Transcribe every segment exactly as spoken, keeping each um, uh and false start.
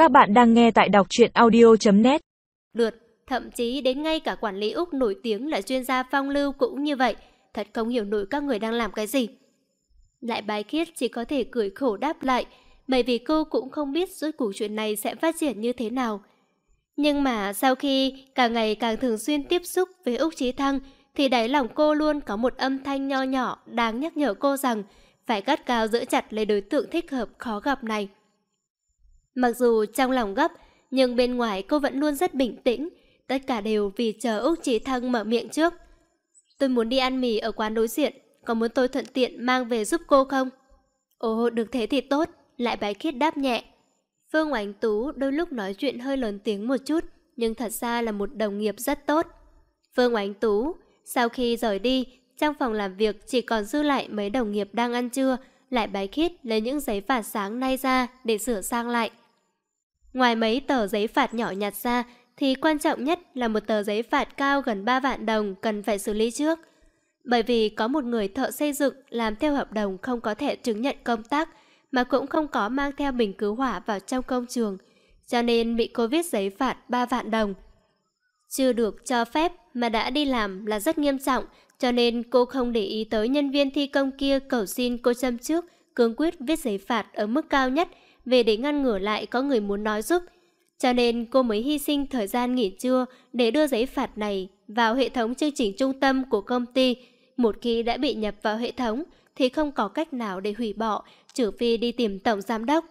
Các bạn đang nghe tại đọc truyện audio chấm net. Lượt, thậm chí đến ngay cả quản lý Úc nổi tiếng là chuyên gia phong lưu cũng như vậy. Thật không hiểu nổi các người đang làm cái gì. Lại Bái Khiết chỉ có thể cười khổ đáp lại, bởi vì cô cũng không biết rốt cuộc chuyện này sẽ phát triển như thế nào. Nhưng mà sau khi càng ngày càng thường xuyên tiếp xúc với Úc Chí Thăng, thì đáy lòng cô luôn có một âm thanh nho nhỏ đang nhắc nhở cô rằng phải gắt gao giữ chặt lấy đối tượng thích hợp khó gặp này. Mặc dù trong lòng gấp, nhưng bên ngoài cô vẫn luôn rất bình tĩnh, tất cả đều vì chờ Úc Chí Thăng mở miệng trước. Tôi muốn đi ăn mì ở quán đối diện, có muốn tôi thuận tiện mang về giúp cô không? Ồ, được thế thì tốt, Lại Bái Khiết đáp nhẹ. Phương Oánh Tú đôi lúc nói chuyện hơi lớn tiếng một chút, nhưng thật ra là một đồng nghiệp rất tốt. Phương Oánh Tú, sau khi rời đi, trong phòng làm việc chỉ còn dư lại mấy đồng nghiệp đang ăn trưa. Lại Bái Khiết lấy những giấy phạt sáng nay ra để sửa sang lại. Ngoài mấy tờ giấy phạt nhỏ nhặt ra, thì quan trọng nhất là một tờ giấy phạt cao gần ba vạn đồng cần phải xử lý trước. Bởi vì có một người thợ xây dựng làm theo hợp đồng không có thẻ chứng nhận công tác, mà cũng không có mang theo bình cứu hỏa vào trong công trường, cho nên bị cô viết giấy phạt ba vạn đồng. Chưa được cho phép mà đã đi làm là rất nghiêm trọng, cho nên cô không để ý tới nhân viên thi công kia cầu xin cô châm trước, cương quyết viết giấy phạt ở mức cao nhất về để ngăn ngừa lại có người muốn nói giúp. Cho nên cô mới hy sinh thời gian nghỉ trưa để đưa giấy phạt này vào hệ thống chương trình trung tâm của công ty. Một khi đã bị nhập vào hệ thống thì không có cách nào để hủy bỏ, trừ phi đi tìm tổng giám đốc.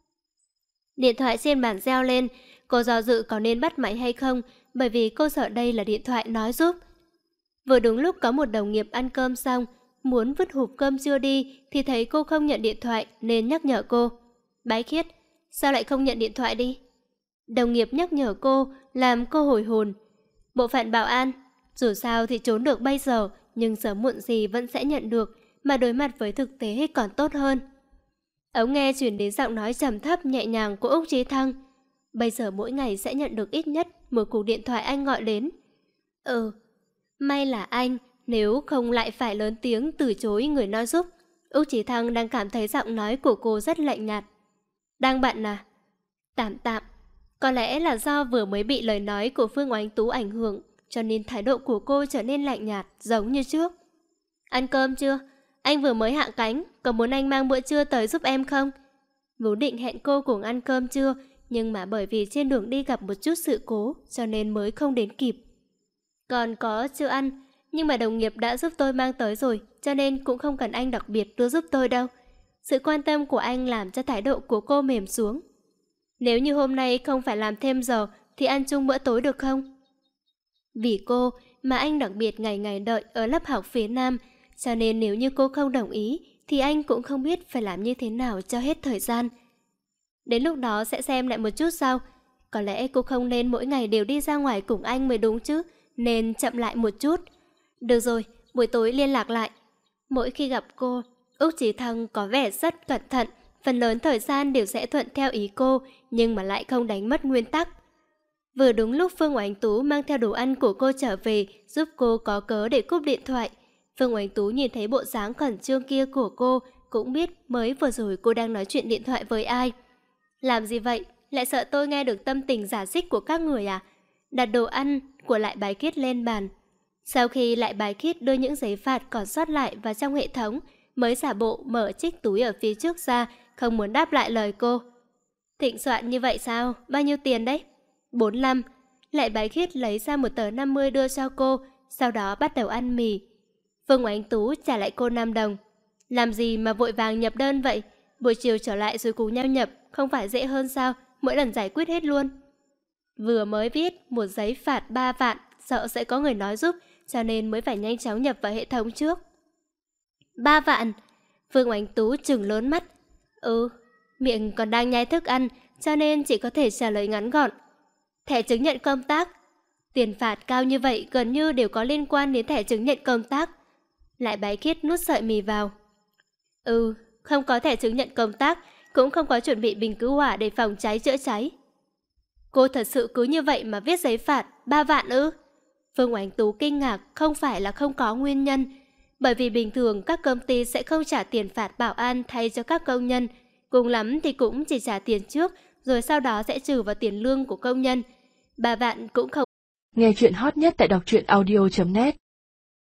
Điện thoại trên bàn reo lên, cô do dự có nên bắt máy hay không, bởi vì cô sợ đây là điện thoại nói giúp. Vừa đúng lúc có một đồng nghiệp ăn cơm xong, muốn vứt hộp cơm chưa đi thì thấy cô không nhận điện thoại nên nhắc nhở cô. Bái Khiết, sao lại không nhận điện thoại đi? Đồng nghiệp nhắc nhở cô, làm cô hồi hồn. Bộ phận bảo an, dù sao thì trốn được bây giờ, nhưng sớm muộn gì vẫn sẽ nhận được, mà đối mặt với thực tế còn tốt hơn. Ống nghe chuyển đến giọng nói trầm thấp nhẹ nhàng của Úc Chí Thăng. Bây giờ mỗi ngày sẽ nhận được ít nhất một cuộc điện thoại anh gọi đến. Ừ, may là anh, nếu không lại phải lớn tiếng từ chối người nói giúp. Úc Chí Thăng đang cảm thấy giọng nói của cô rất lạnh nhạt. Đang bận à? Tạm tạm. Có lẽ là do vừa mới bị lời nói của Phương Oánh Tú ảnh hưởng, cho nên thái độ của cô trở nên lạnh nhạt, giống như trước. Ăn cơm chưa? Anh vừa mới hạ cánh, có muốn anh mang bữa trưa tới giúp em không? Vốn định hẹn cô cùng ăn cơm trưa, nhưng mà bởi vì trên đường đi gặp một chút sự cố, cho nên mới không đến kịp. Còn có chưa ăn, nhưng mà đồng nghiệp đã giúp tôi mang tới rồi, cho nên cũng không cần anh đặc biệt đưa giúp tôi đâu. Sự quan tâm của anh làm cho thái độ của cô mềm xuống. Nếu như hôm nay không phải làm thêm giờ, thì ăn chung bữa tối được không? Vì cô mà anh đặc biệt ngày ngày đợi ở lớp học phía Nam, cho nên nếu như cô không đồng ý, thì anh cũng không biết phải làm như thế nào cho hết thời gian. Đến lúc đó sẽ xem lại một chút sau. Có lẽ cô không nên mỗi ngày đều đi ra ngoài cùng anh mới đúng chứ, nên chậm lại một chút. Được rồi, buổi tối liên lạc lại. Mỗi khi gặp cô, Úc Chí Thăng có vẻ rất cẩn thận, phần lớn thời gian đều sẽ thuận theo ý cô, nhưng mà lại không đánh mất nguyên tắc. Vừa đúng lúc Phương Oánh Tú mang theo đồ ăn của cô trở về, giúp cô có cớ để cúp điện thoại. Phương Oánh Tú nhìn thấy bộ dáng khẩn trương kia của cô, cũng biết mới vừa rồi cô đang nói chuyện điện thoại với ai. Làm gì vậy? Lại sợ tôi nghe được tâm tình giả dích của các người à? Đặt đồ ăn của Lại Bái Khiết lên bàn. Sau khi Lại Bái Khiết đưa những giấy phạt còn sót lại vào trong hệ thống, mới giả bộ mở chiếc túi ở phía trước ra, không muốn đáp lại lời cô. Thịnh soạn như vậy sao? Bao nhiêu tiền đấy? bốn mươi lăm. Lại Bái Khiết lấy ra một tờ năm mươi đưa cho cô, sau đó bắt đầu ăn mì. Phương Oánh Tú trả lại cô năm đồng. Làm gì mà vội vàng nhập đơn vậy? Buổi chiều trở lại rồi cùng nhau nhập, không phải dễ hơn sao? Mỗi lần giải quyết hết luôn. Vừa mới viết một giấy phạt ba vạn, sợ sẽ có người nói giúp, cho nên mới phải nhanh chóng nhập vào hệ thống trước. ba vạn? Phương Oánh Tú trừng lớn mắt. Ừ, miệng còn đang nhai thức ăn, cho nên chỉ có thể trả lời ngắn gọn. Thẻ chứng nhận công tác. Tiền phạt cao như vậy gần như đều có liên quan đến thẻ chứng nhận công tác. Lại Bái Khiết nuốt sợi mì vào. Ừ, không có thẻ chứng nhận công tác, cũng không có chuẩn bị bình cứu hỏa để phòng cháy chữa cháy. Cô thật sự cứ như vậy mà viết giấy phạt ba vạn ư? Phương Oánh Tú kinh ngạc, không phải là không có nguyên nhân. Bởi vì bình thường các công ty sẽ không trả tiền phạt bảo an thay cho các công nhân, cùng lắm thì cũng chỉ trả tiền trước, rồi sau đó sẽ trừ vào tiền lương của công nhân. Ba vạn cũng không. Nghe chuyện hot nhất tại đọc truyện audio chấm net.